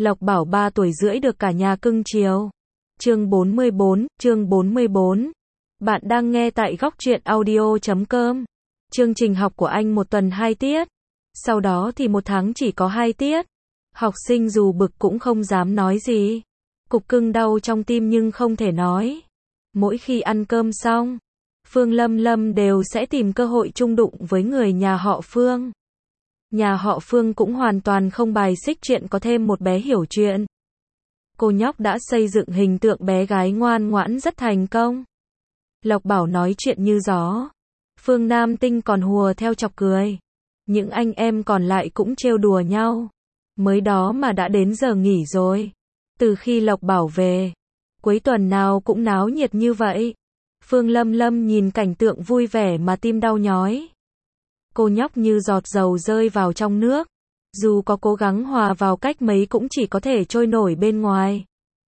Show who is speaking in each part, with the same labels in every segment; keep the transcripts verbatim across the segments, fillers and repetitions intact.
Speaker 1: Lộc Bảo ba tuổi rưỡi được cả nhà cưng chiều. Chương bốn mươi bốn, chương bốn mươi bốn. Bạn đang nghe tại góc truyện audio chấm com. Chương trình học của anh một tuần hai tiết. Sau đó thì một tháng chỉ có hai tiết. Học sinh dù bực cũng không dám nói gì. Cục cưng đau trong tim nhưng không thể nói. Mỗi khi ăn cơm xong, Phương Lâm Lâm đều sẽ tìm cơ hội chung đụng với người nhà họ Phương. Nhà họ Phương cũng hoàn toàn không bài xích chuyện có thêm một bé hiểu chuyện. Cô nhóc đã xây dựng hình tượng bé gái ngoan ngoãn rất thành công. Lộc Bảo nói chuyện như gió. Phương Nam Tinh còn hùa theo chọc cười. Những anh em còn lại cũng trêu đùa nhau. Mới đó mà đã đến giờ nghỉ rồi. Từ khi Lộc Bảo về, cuối tuần nào cũng náo nhiệt như vậy. Phương Lâm Lâm nhìn cảnh tượng vui vẻ mà tim đau nhói. Cô nhóc như giọt dầu rơi vào trong nước. Dù có cố gắng hòa vào cách mấy cũng chỉ có thể trôi nổi bên ngoài.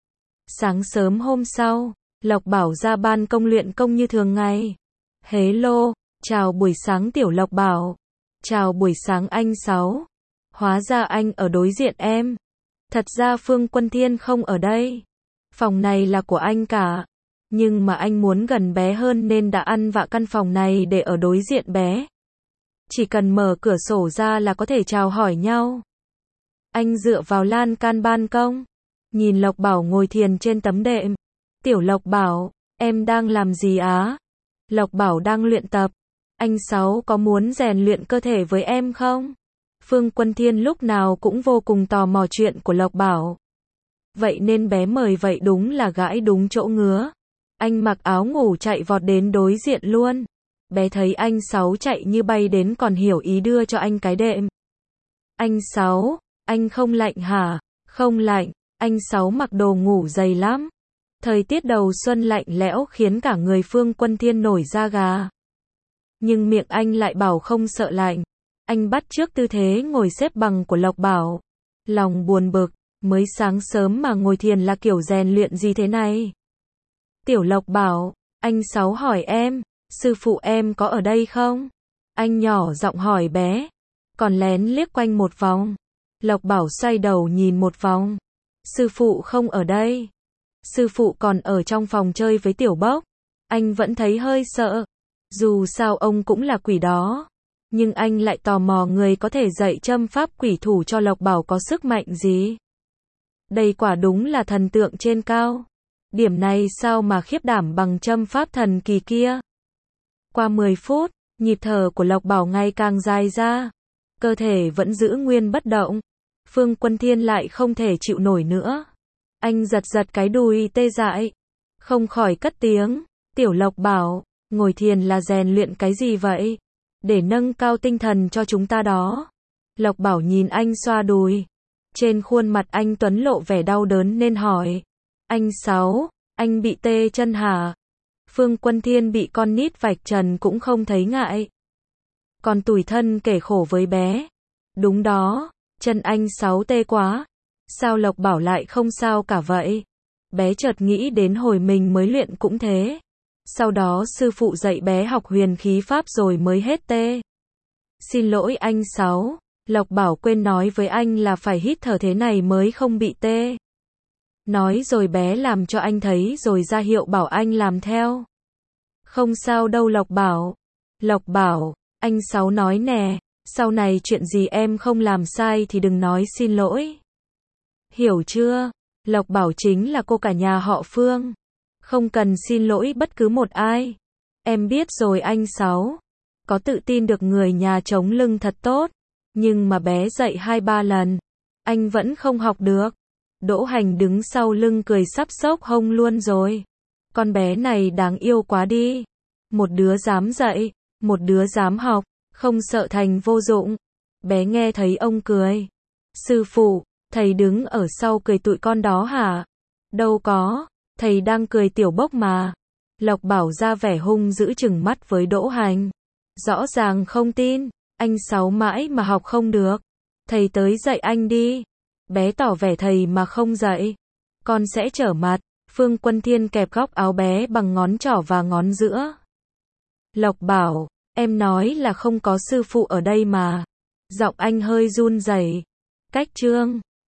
Speaker 1: Sáng sớm hôm sau, Lộc Bảo ra ban công luyện công như thường ngày. Hello, chào buổi sáng Tiểu Lộc Bảo. Chào buổi sáng anh Sáu. Hóa ra anh ở đối diện em. Thật ra Phương Quân Thiên không ở đây. Phòng này là của anh cả. Nhưng mà anh muốn gần bé hơn nên đã ăn vạ căn phòng này để ở đối diện bé. Chỉ cần mở cửa sổ ra là có thể chào hỏi nhau. Anh dựa vào lan can ban công, nhìn Lộc Bảo ngồi thiền trên tấm đệm. Tiểu Lộc Bảo, em đang làm gì á? Lộc Bảo đang luyện tập. Anh Sáu có muốn rèn luyện cơ thể với em không? Phương Quân Thiên lúc nào cũng vô cùng tò mò chuyện của Lộc Bảo. Vậy nên bé mời vậy đúng là gãi đúng chỗ ngứa. Anh mặc áo ngủ chạy vọt đến đối diện luôn. Bé thấy anh Sáu chạy như bay đến còn hiểu ý đưa cho anh cái đệm. Anh Sáu, anh không lạnh hả? Không lạnh, anh Sáu mặc đồ ngủ dày lắm. Thời tiết đầu xuân lạnh lẽo khiến cả người Phương Quân Thiên nổi da gà. Nhưng miệng anh lại bảo không sợ lạnh. Anh bắt chước tư thế ngồi xếp bằng của Lộc Bảo. Lòng buồn bực, mới sáng sớm mà ngồi thiền là kiểu rèn luyện gì thế này? Tiểu Lộc Bảo, anh Sáu hỏi em. Sư phụ em có ở đây không? Anh nhỏ giọng hỏi bé. Còn lén liếc quanh một vòng. Lộc Bảo xoay đầu nhìn một vòng. Sư phụ không ở đây. Sư phụ còn ở trong phòng chơi với Tiểu Bốc. Anh vẫn thấy hơi sợ. Dù sao ông cũng là quỷ đó. Nhưng anh lại tò mò người có thể dạy châm pháp quỷ thủ cho Lộc Bảo có sức mạnh gì. Đây quả đúng là thần tượng trên cao. Điểm này sao mà khiếp đảm bằng châm pháp thần kỳ kia. Qua mười phút, nhịp thở của Lộc Bảo ngày càng dài ra. Cơ thể vẫn giữ nguyên bất động. Phương Quân Thiên lại không thể chịu nổi nữa. Anh giật giật cái đùi tê dại. Không khỏi cất tiếng. Tiểu Lộc Bảo, ngồi thiền là rèn luyện cái gì vậy? Để nâng cao tinh thần cho chúng ta đó. Lộc Bảo nhìn anh xoa đùi. Trên khuôn mặt anh Tuấn lộ vẻ đau đớn nên hỏi. Anh Sáu, anh bị tê chân hả? Phương Quân Thiên bị con nít vạch trần cũng không thấy ngại. Còn tủi thân kể khổ với bé. Đúng đó, chân anh Sáu tê quá. Sao Lộc Bảo lại không sao cả vậy? Bé chợt nghĩ đến hồi mình mới luyện cũng thế. Sau đó sư phụ dạy bé học huyền khí pháp rồi mới hết tê. Xin lỗi anh Sáu, Lộc Bảo quên nói với anh là phải hít thở thế này mới không bị tê. Nói rồi bé làm cho anh thấy rồi ra hiệu bảo anh làm theo. Không sao đâu Lộc Bảo. Lộc Bảo, anh Sáu nói nè, sau này chuyện gì em không làm sai thì đừng nói xin lỗi. Hiểu chưa? Lộc Bảo chính là cô cả nhà họ Phương. Không cần xin lỗi bất cứ một ai. Em biết rồi anh Sáu. Có tự tin được người nhà chống lưng thật tốt. Nhưng mà bé dạy hai ba lần. Anh vẫn không học được. Đỗ Hành đứng sau lưng cười sắp xốc hông luôn rồi. Con bé này đáng yêu quá đi. Một đứa dám dạy, một đứa dám học, không sợ thành vô dụng. Bé nghe thấy ông cười. Sư phụ, thầy đứng ở sau cười tụi con đó hả? Đâu có, thầy đang cười Tiểu Bốc mà. Lộc Bảo ra vẻ hung dữ chừng mắt với Đỗ Hành. Rõ ràng không tin, anh Sáu mãi mà học không được. Thầy tới dạy anh đi. Bé tỏ vẻ thầy mà không dạy. Con sẽ trở mặt. Phương Quân Thiên kẹp góc áo bé bằng ngón trỏ và ngón giữa. Lộc Bảo, em nói là không có sư phụ ở đây mà. Giọng anh hơi run rẩy. Cách chương